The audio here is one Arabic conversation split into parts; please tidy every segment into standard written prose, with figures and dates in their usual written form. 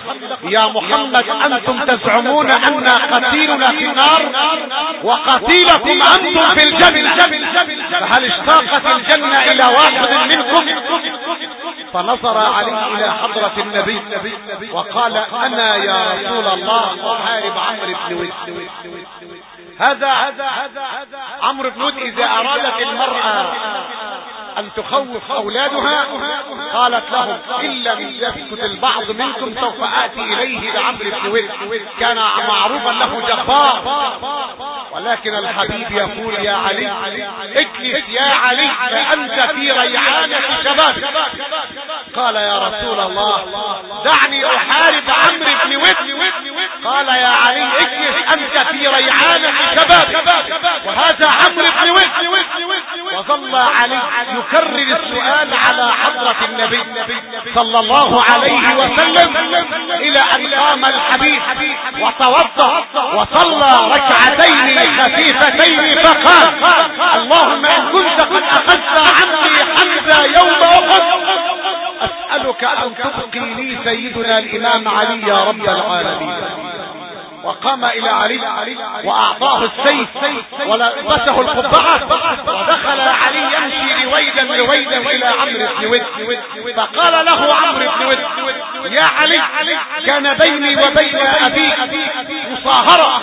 يا محمد أنتم تزعمون أن قتيلنا في النار وقتيلكم أنتم في الجنة، فهل اشتاقت الجنة إلى واحد منكم؟ فنظر علي إلى حضرة النبي وقال أنا يا رسول الله أحارب عمرو بن ود. هذا عمرو بن ود إذا أرادت المرأة أن تخوف أولادها قالت لهم إن لم يسكت البعض منكم سوف آتي إليه بعمرو بن ود. كان معروفا له جبار، ولكن الحبيب يقول يا علي اجلس يا علي فأنت في ريعانة شباب. قال يا رسول الله دعني أحارب عمرو بن ود. قال يا علي اجلس أنت في ريعانة شباب وهذا عمرو بن ود. وظل علي يكرر السؤال على حضرة النبي صلى الله عليه وسلم إلى أن قام الحبيب وتوضأ وصلى ركعتين خفيفتين فقال اللهم إن كنت قد أخذت عني حمزة يوم أحد أسألك أن تبقي لي سيدنا الإمام علي يا رب العالمين. وقام إلى علي وأعطاه السيف ولبسه القبعة ودخل علي يمشي رويدا إلى عمرو بن ود. فقال له عمرو بن ود يا علي كان بيني وبين أبيك مصاهرة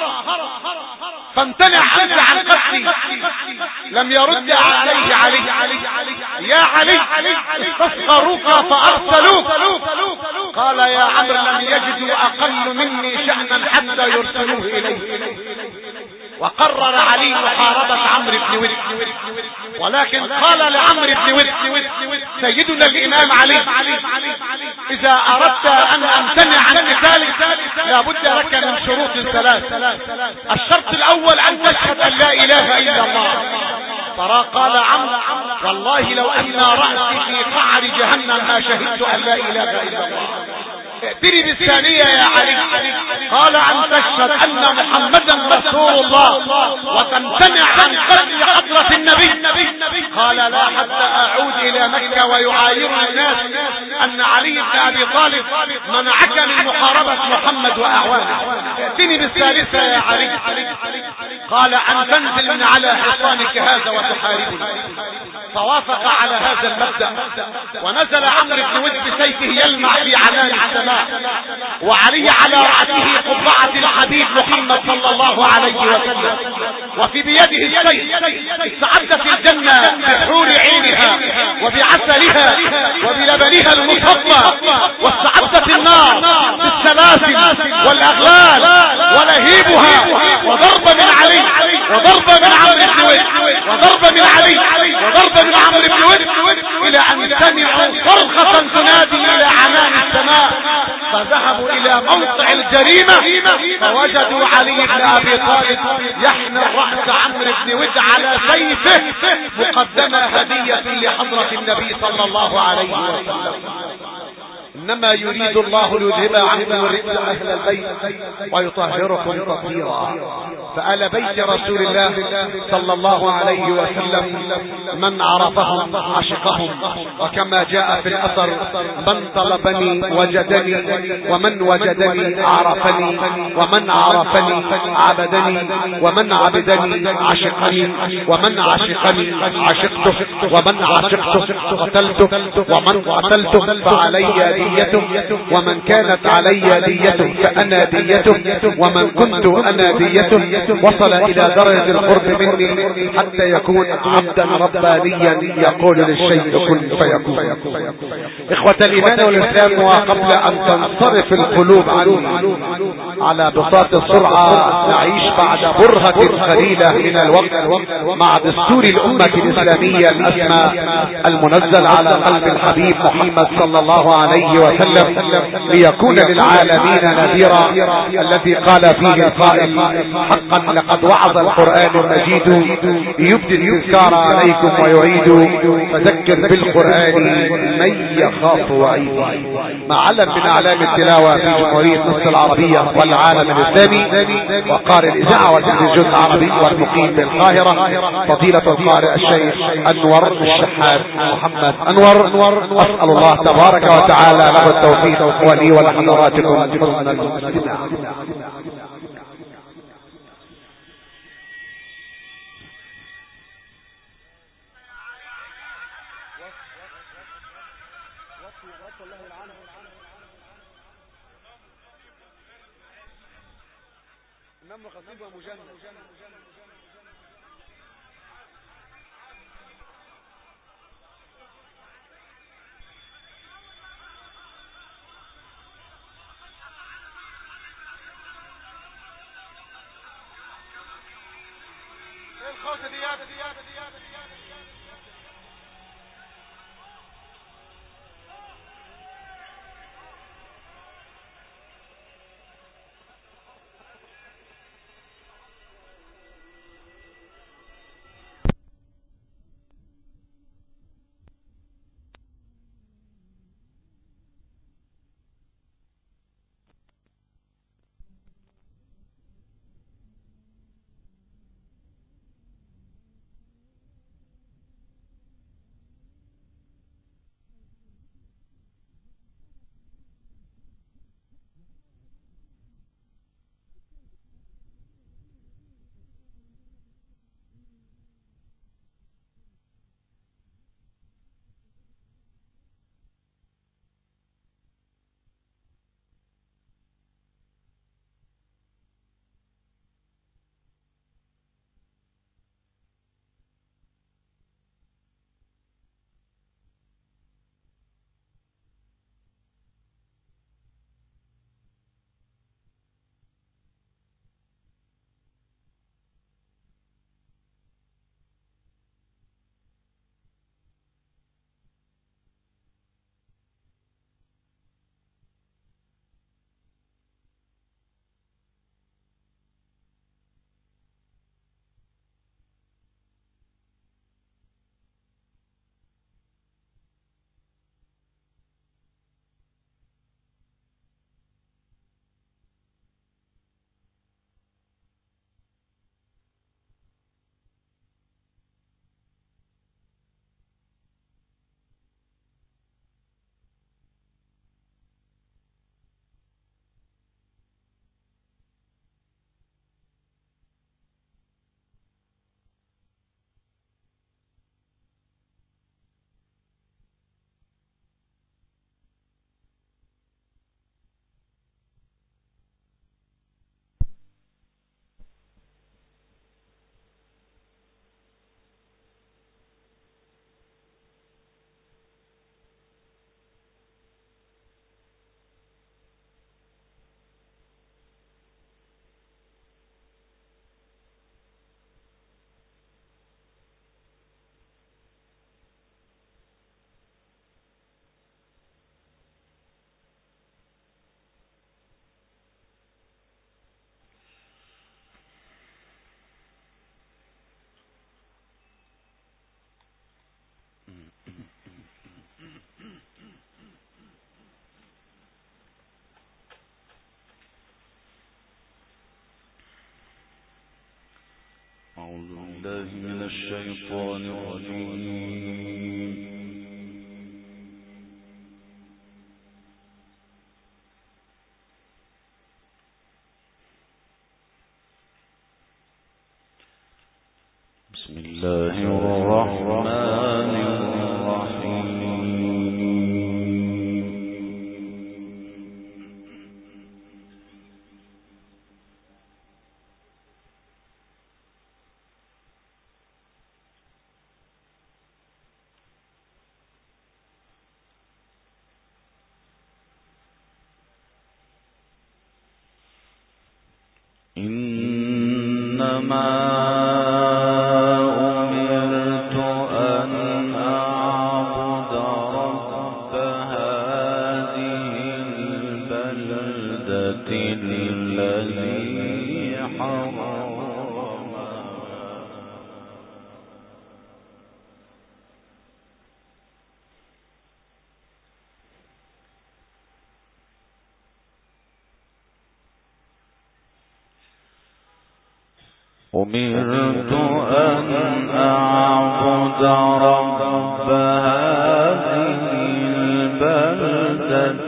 فامتنع أنت عن قتلي. لم يرد عليه علي يا علي استصغروك فأرسلوك. قال يا عمرو لم يجدوا أقل مني شأنا حتى يرسلوه إليه. وقرر علي محاربة عمرو بن ود، ولكن قال لعمرو بن ود سيدنا الإمام علي إذا أردت أن أمتنع عن قتالك لابد لك من شروط ثلاث. الشرط الأول أن تشهد أن لا إله إلا الله. قال عمرو والله لو أن رأسي في قعر جهنم ما شهدت أن لا إله إلا الله. ائتني بالثانية يا علي. قال أن تشهد أن محمدا رسول الله وتمتنع عن قتل حضرة النبي. قال لا حتى أعود إلى مكة ويعاير الناس أن علي بن أبي طالب منعك من محاربة محمد وأعوانه. ائتني بالثالثة يا علي. قال أن تنزل من على حصانك هذا وتحاربني. فوافق على هذا المبدأ ونزل عمرو بن ود بسيفه يلمع في عنان السماء وعلي على رأسه قبعة الحبيب محمد صلى الله عليه وسلم وفي بيده السيف. استعد في الجنة بحور عينها وبعسلها وبلبنها المصفى، واستعد في النار بالسلاسل والأغلال ولهيبها. وضرب من علي وضرب من عمرو بن ود وضرب من علي وضرب من عمرو بن ود إلى أن سمعوا صرخة تنادي إلى عنان السماء. فذهبوا إلى موقع الجريمة فوجدوا علي بن أبي طالب يحمل رأس عمرو بن ود على سيفه مقدمة هدية لحضرة النبي صلى الله عليه وسلم. إنما يريد الله ليذهب عنكم الرجس أهل البيت ويطهركم تطهيرا. فآل بيت رسول الله صلى الله عليه وسلم من عرفهم عشقهم، وكما جاء في الأثر من طلبني وجدني ومن وجدني عرفني ومن عرفني عبدني ومن عبدني عشقني ومن عشقني عشقته ومن عشقته قتلته ومن قتلته فعلي ديته ومن كانت علي ديته فأنا ديته ومن كنت أنا ديته. وصل إلى درجة القرب مني حتى يكون عبدا ربانيا يقول للشيء كن فيكون. إخوة الإيمان والإسلام، وقبل أن تنصرف القلوب عني على بساط السرعة نعيش بعد برهة قليلة من الوقت مع دستور الأمة الإسلامية الأسمى المنزل على قلب الحبيب محمد صلى الله عليه وسلم ليكون للعالمين نذيرا، الذي قال فيه القائل حقا لقد وعظ القرآن المجيد يبدي التذكار عليكم ويعيد فذكر بالقرآن من يخاف وعيد. مع علم من أعلام التلاوة في جمهورية مصر العربية والعالم الإسلامي وقارئ الإذاعة والتلفزيون العربي والمقيم بالقاهرة فضيلة القارئ الشيخ أنور الشحات محمد أنور. أسأل الله تبارك وتعالى له التوفيق ولي ولحضراتكم حسن الاستماع. أعوذ بالله من الشيطان الرجيم. بسم الله الرحمن الرحيم. إنما أمرت أن أعبد رب هذه البلدة الذي حرمها أمرت أن أعبد رب هذه البلدة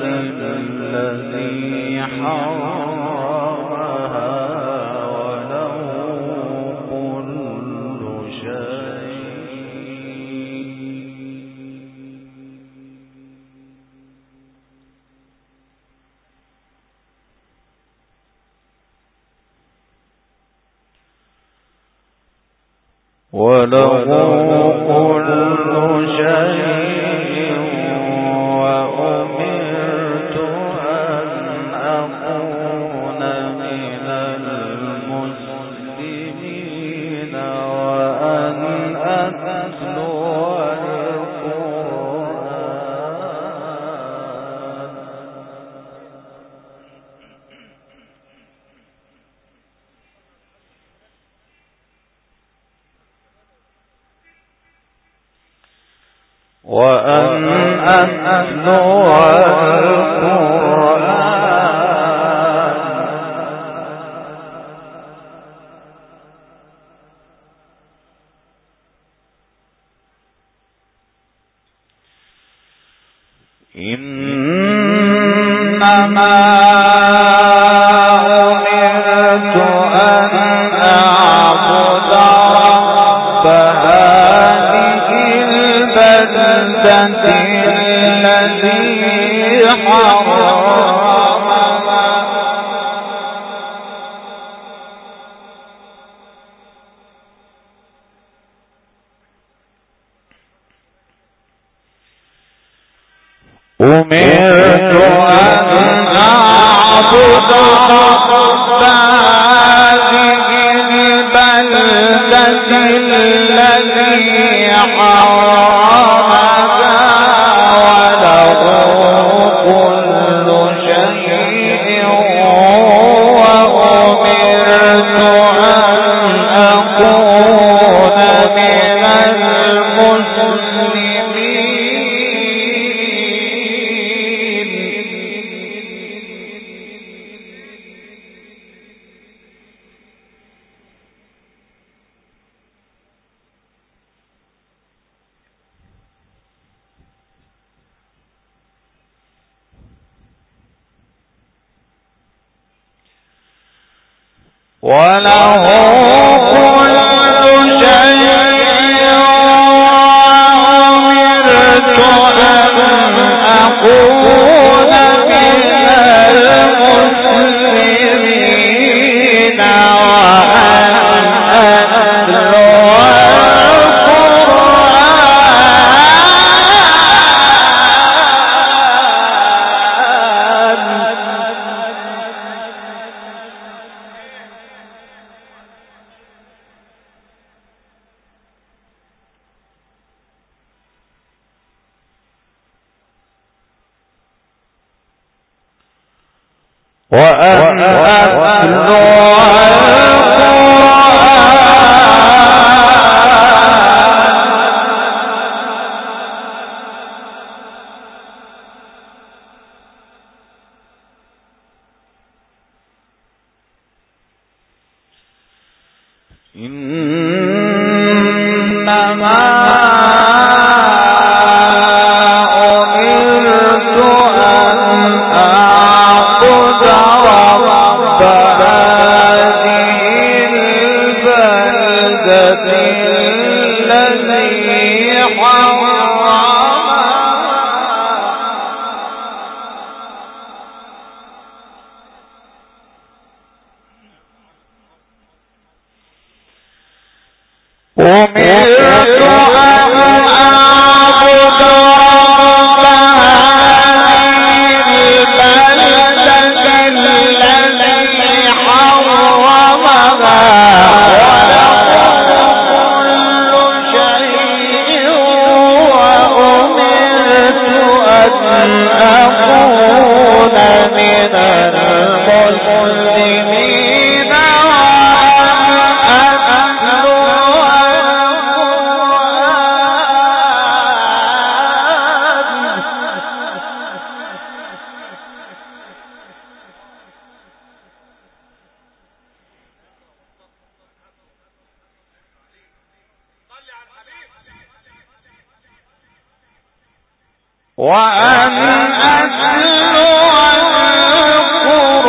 وأن أتلو القرآن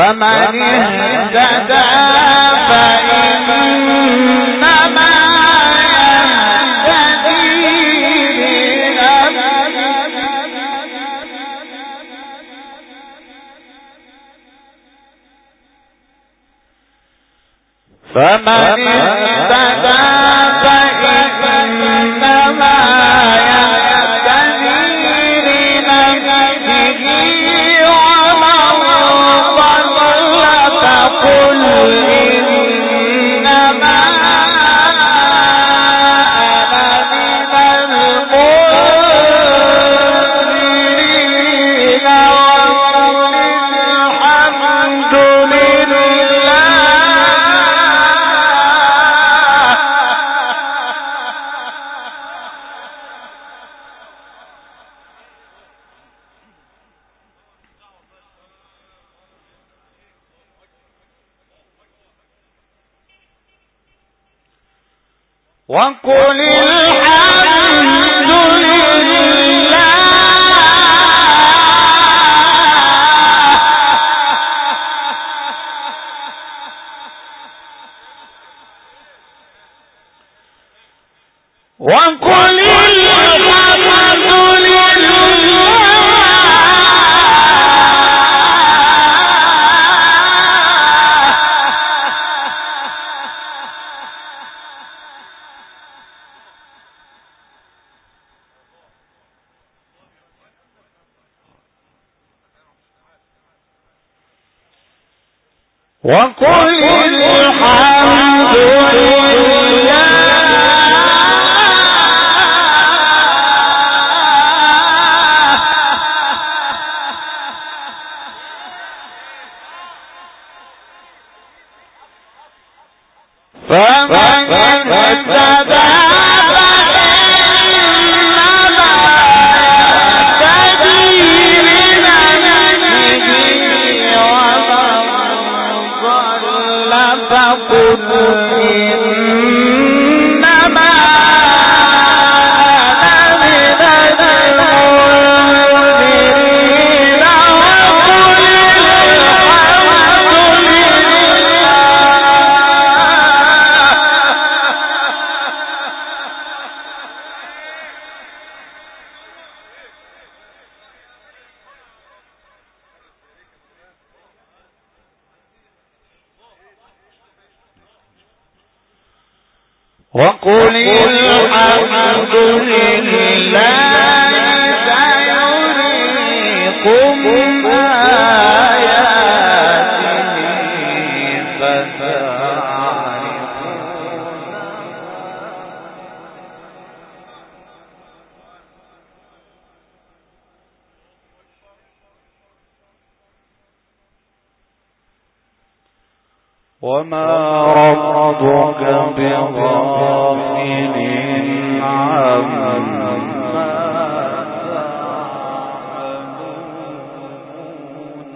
فمن اهتدى فإنما فمن اهتدى فإنما يهتدي لنفسه ومن ضل فقل إنما أنا من المنذرين وقل الحمد لله. وقل الحمد لله وقل الحمد وقل الحمد لله فمن اهتدى فقل إنما أنا من المنذرين وقل الحمد لله. وقل الحمد لله سيريكم آياته فتعرفون. وما ربك بغافل عما تعملون.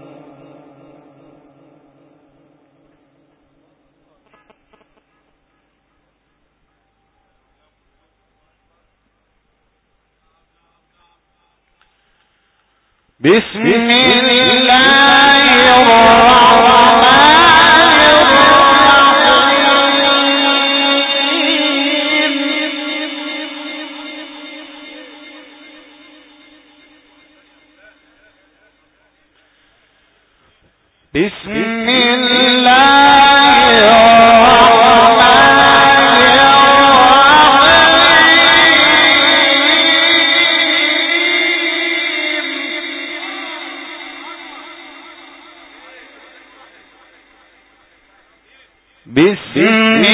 بسم الله الرحمن الرحيم. بسم الله الرحمن الرحيم. بسم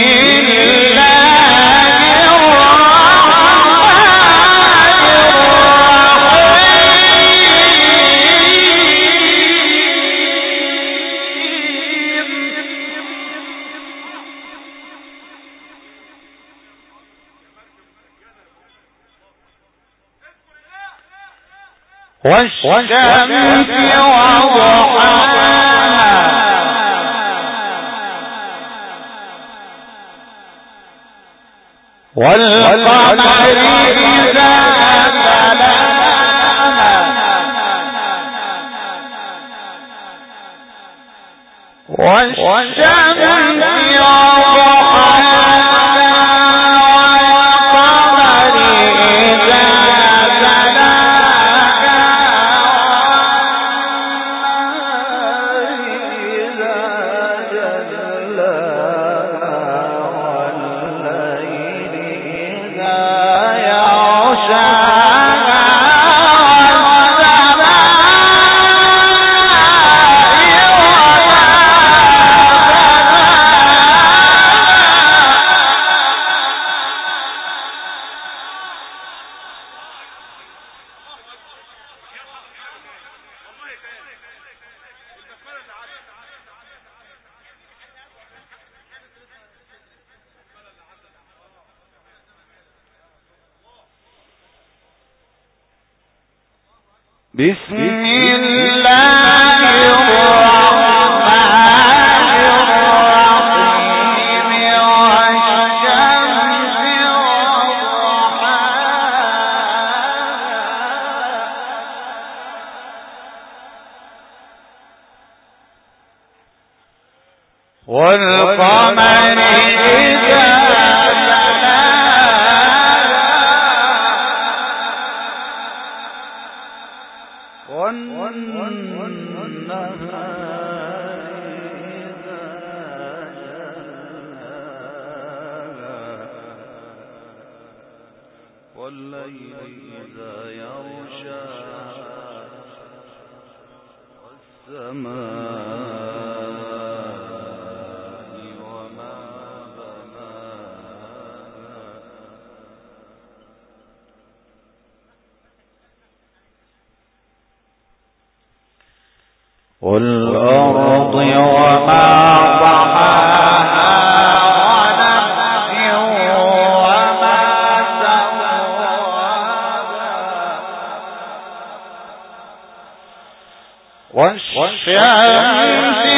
والشمس وضحاها والقمر إذا تلاها. بسم الله الرحمن الرحيم والشمس وضحاها والقمر إذا والليل إذا يغشى والسماء وما بناها والأرض وما ضحاها والشمس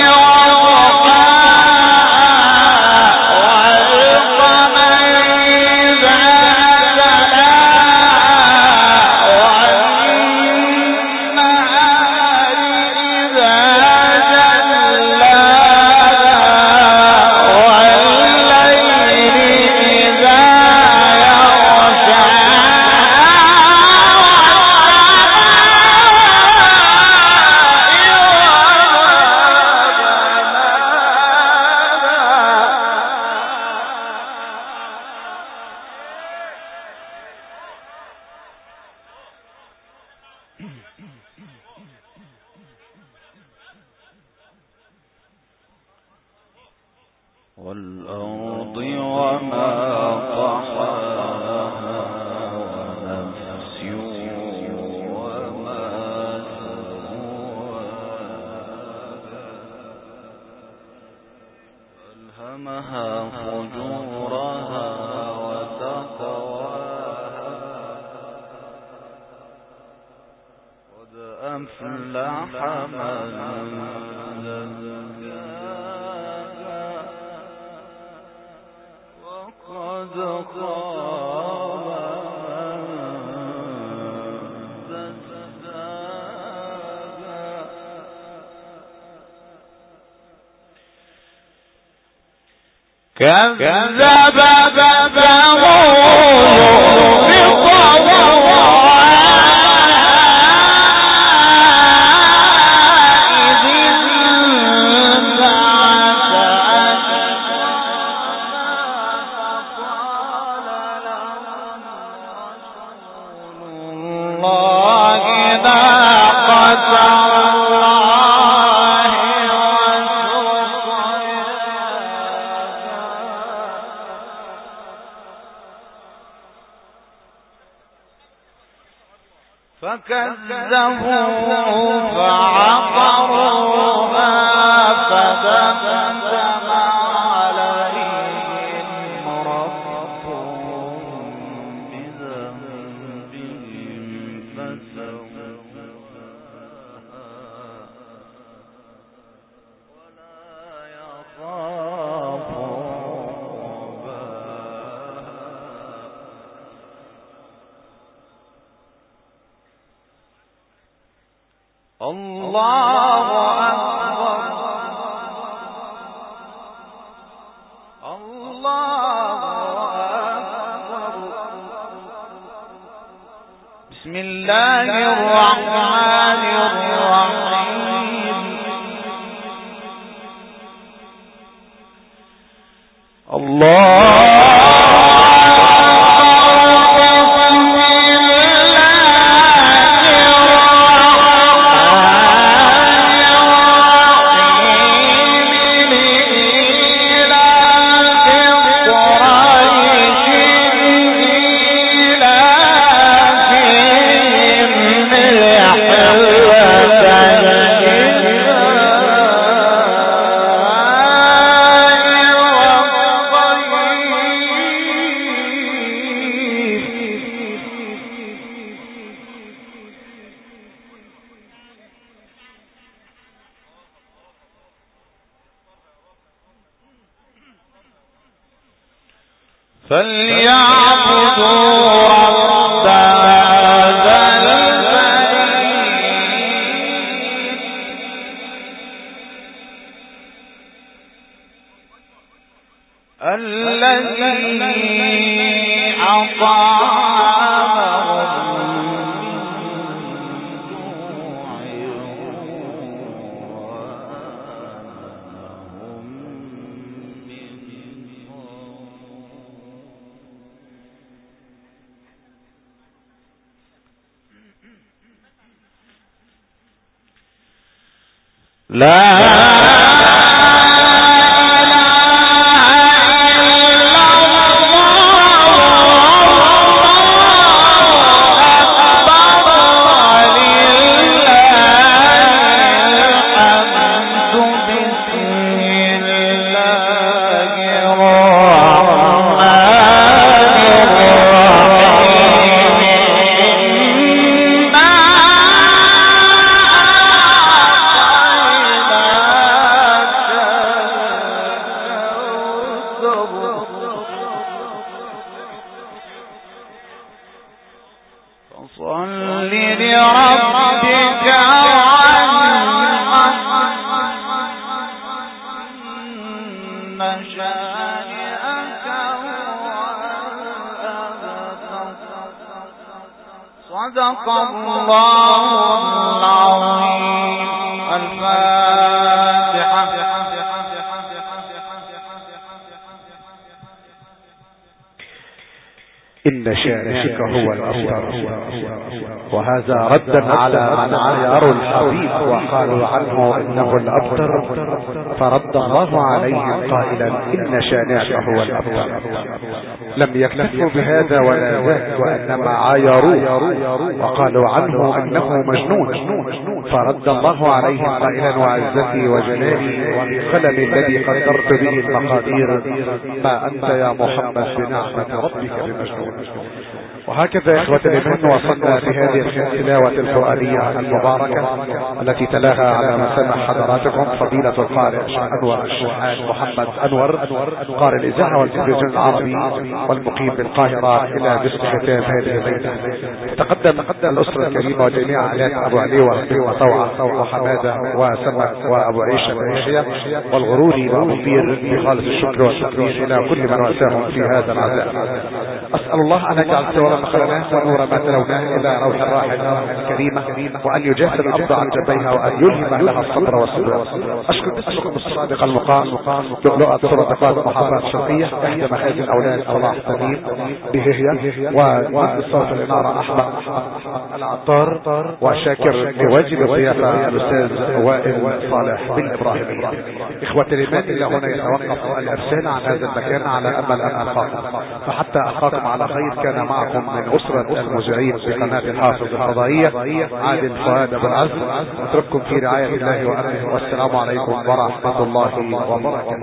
والأرض وما طحاها ونفس وما سواها ألهمها فجورها وتقواها قد أفلح من وقد خاب من دساها كذب ثمود فكذبوا فعقروها فدمدم عليهم ربهم بذنبهم فسواها ولا يخاف الله أكبر الله أكبر بسم الله الرحمن الرحيم الله فليعبدوا رب هذا الذي صدق الله العظيم. الفاتحة. إن شانئك هو الأبتر. وهذا ردا على من عايروا الحبيب وقالوا عنه إنه الأبتر، فرد الله عليهم قائلا إن شانئك هو الأبتر. لم يكتفوا بهذا ولا ذاك، وإنما عايروه وقالوا عنه إنه مجنون، فرد الله عليهم قائلا وعزتي وجلالي وبقلم الذي قدرت به المقادير ما أنت يا محمد بنعمة ربك بمجنون. وهكذا يا إخوة الإيمان وصلنا بهذه التلاوة القرآنية المباركة التي تلاها على مسامع حضراتكم فضيلة القارئ أنور الشيخ محمد أنور، قارئ الإذاعة والتلفزيون العربي والمقيم بالقاهرة، إلى جزء ختام هذه الليلة. تقدم الأسرة الكريمة وجميع عائلات أبو علي وطوعة وحمادة وسمك وأبو عيشة ويحيى والغروري والمطير بخالص الشكر والتقدير إلى كل من واساهم في هذا العزاء. أسأل الله أن يجعل سوى ما خلقناه ونور ما تلوناه إلى روح الراحل الكريمة، وأن يجاهد الأرض عن جبيها، وأن يلهم لها الصبر والصبر. أشكر اسمكم الصادق المقام لؤلؤة صدقات محافظة الشرقية إحدى مخازن أولاد صلاح تميم بهي، ومجلس الصوت الإمارة أحمد العطار، وشاكر لواجب الضيافة الأستاذ وائل صالح بن إبراهيمية. إخوة الإيمان، إلى هنا يتوقف الإرسال عن هذا المكان على أمل أن ألقاكم، فحتى ألقاكم على خير كان معكم من أسرة المذيعين بقناة الحافظ الفضائية عادل فؤاد أبو العز، أترككم في رعاية الله وأمنه، والسلام عليكم ورحمة الله وبركاته.